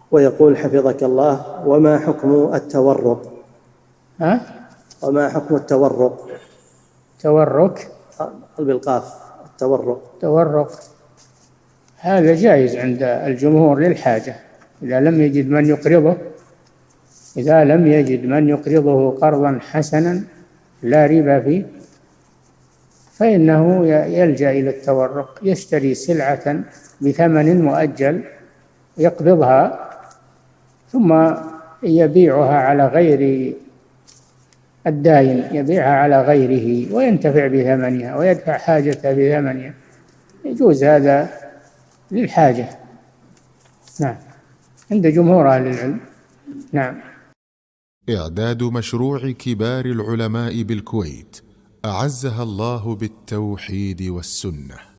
ويقول حفظك الله: وما حكم التورق؟ وما حكم التورق؟ تورك بالقاف، التورق. تورق هذا جائز عند الجمهور للحاجة، إذا لم يجد من يقرضه، إذا لم يجد من يقرضه قرضا حسنا لا ربا فيه، فإنه يلجأ إلى التورق، يشتري سلعة بثمن مؤجل يقبضها ثم يبيعها على غير الداين، يبيعها على غيره وينتفع بثمنها ويدفع حاجته بثمنها، يجوز هذا للحاجة. نعم، عند جمهور أهل العلم. نعم. إعداد مشروع كبار العلماء بالكويت أعزها الله بالتوحيد والسنة.